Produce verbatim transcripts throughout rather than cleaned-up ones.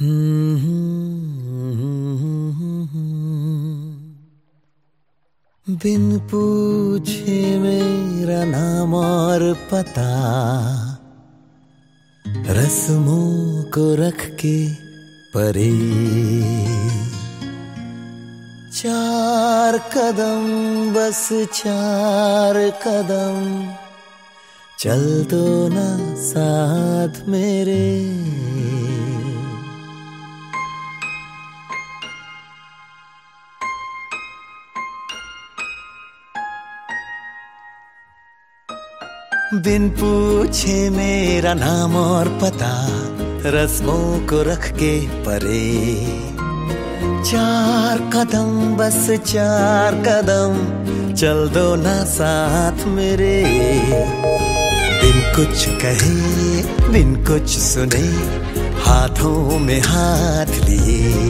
बिन पूछे मेरा नाम और पता, रस्मों को रख के परे, चार कदम बस चार कदम, चल दो ना साथ मेरे। बिन पूछे मेरा नाम और पता, रस्मों को रख के परे, चार कदम बस चार कदम, चल दो ना साथ मेरे। बिन कुछ कहे बिन कुछ सुने, हाथों में हाथ लिए,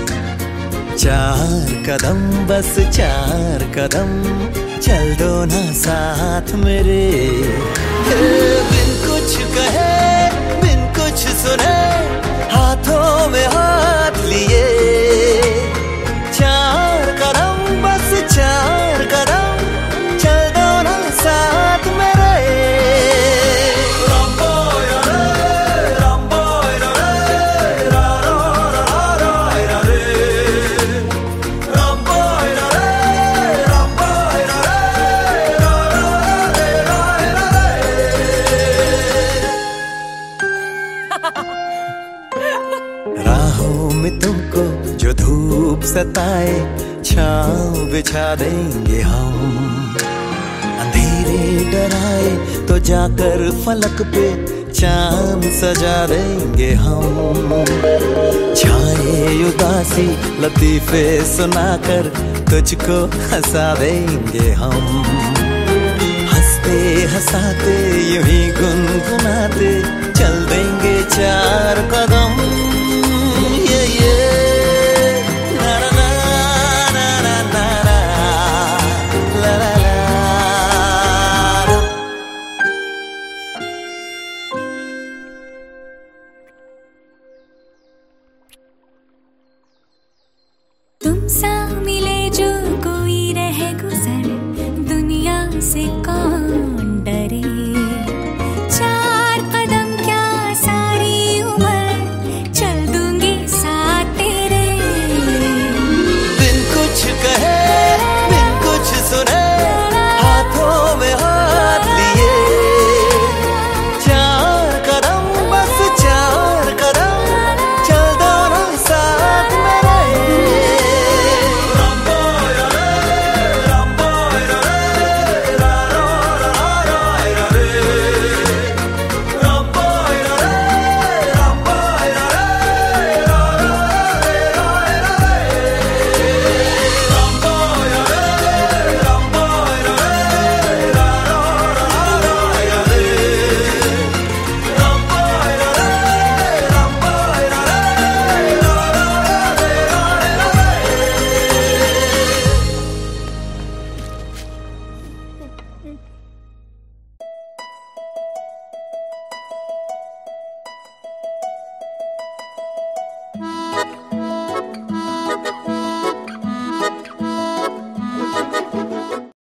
चार कदम बस चार कदम, चल दो ना साथ मेरे। बिन कुछ कहे बिन कुछ सुने, हाथों में हाथ लिए, चार कदम बस चार कदम, चल दो ना साथ मेरे। राहों में तुमको जो धूप सताए, छाँव बिछा देंगे हम। अंधेरे डराए तो जाकर फलक पे चांद सजा देंगे हम। छाए उदासी लतीफे सुनाकर तुझको हंसा देंगे हम। हंसते हंसाते यूं ही गुनगुनाते चल देंगे चार कदम।